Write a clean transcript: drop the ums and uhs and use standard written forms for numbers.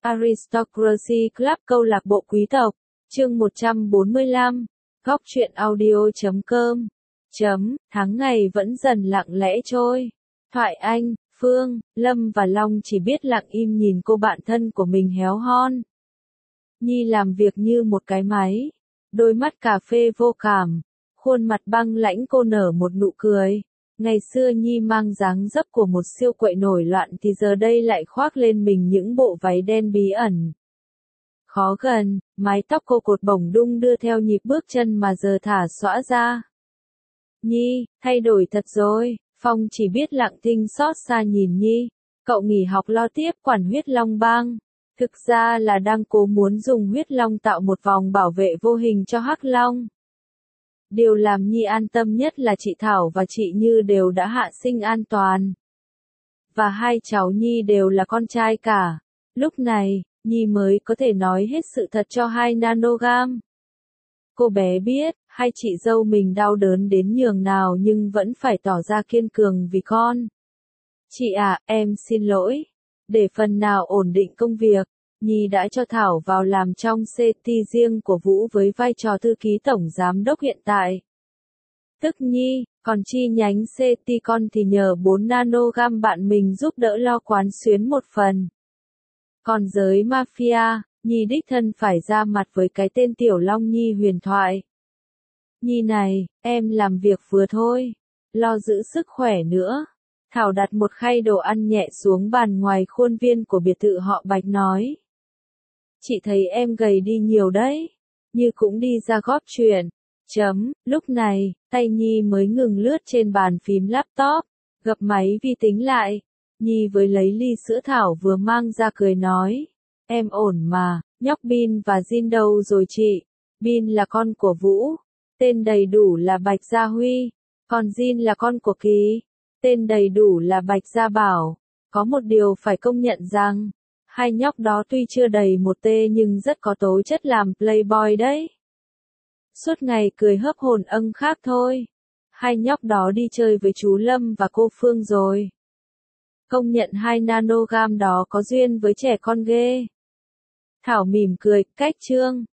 Aristocracy Club câu lạc bộ quý tộc, chương 145, góc truyện audio.com. Tháng ngày vẫn dần lặng lẽ trôi. Thoại Anh, Phương, Lâm và Long chỉ biết lặng im nhìn cô bạn thân của mình héo hon. Nhi làm việc như một cái máy, đôi mắt cà phê vô cảm, khuôn mặt băng lãnh cô nở một nụ cười. Ngày xưa Nhi mang dáng dấp của một siêu quậy nổi loạn thì giờ đây lại khoác lên mình những bộ váy đen bí ẩn. Khó gần, mái tóc cô cột bổng đung đưa theo nhịp bước chân mà giờ thả xõa ra. Nhi, thay đổi thật rồi, Phong chỉ biết lặng thinh xót xa nhìn Nhi. Cậu nghỉ học lo tiếp quản huyết long bang. Thực ra là đang cố muốn dùng huyết long tạo một vòng bảo vệ vô hình cho Hắc Long. Điều làm Nhi an tâm nhất là chị Thảo và chị Như đều đã hạ sinh an toàn. Và hai cháu Nhi đều là con trai cả. Lúc này, Nhi mới có thể nói hết sự thật cho hai nanogam. Cô bé biết, hai chị dâu mình đau đớn đến nhường nào nhưng vẫn phải tỏ ra kiên cường vì con. Chị à, em xin lỗi. Để phần nào ổn định công việc, Nhi đã cho Thảo vào làm trong CT riêng của Vũ với vai trò thư ký tổng giám đốc hiện tại. Tức Nhi, còn chi nhánh CT con thì nhờ 4 nanogam bạn mình giúp đỡ lo quán xuyến một phần. Còn giới mafia, Nhi đích thân phải ra mặt với cái tên Tiểu Long Nhi huyền thoại. Nhi này, em làm việc vừa thôi, lo giữ sức khỏe nữa. Thảo đặt một khay đồ ăn nhẹ xuống bàn ngoài khuôn viên của biệt thự họ Bạch nói. Chị thấy em gầy đi nhiều đấy, Như cũng đi ra góp chuyện. Lúc này, tay Nhi mới ngừng lướt trên bàn phím laptop, gập máy vi tính lại. Nhi với lấy ly sữa Thảo vừa mang ra cười nói. Em ổn mà, nhóc Bin và Jin đâu rồi chị? Bin là con của Vũ, tên đầy đủ là Bạch Gia Huy, còn Jin là con của Kỳ, tên đầy đủ là Bạch Gia Bảo. Có một điều phải công nhận rằng, hai nhóc đó tuy chưa đầy một tê nhưng rất có tố chất làm playboy đấy. Suốt ngày cười hớp hồn âng khác thôi. Hai nhóc đó đi chơi với chú Lâm và cô Phương rồi. Công nhận hai nanogam đó có duyên với trẻ con ghê. Thảo mỉm cười, cách chương.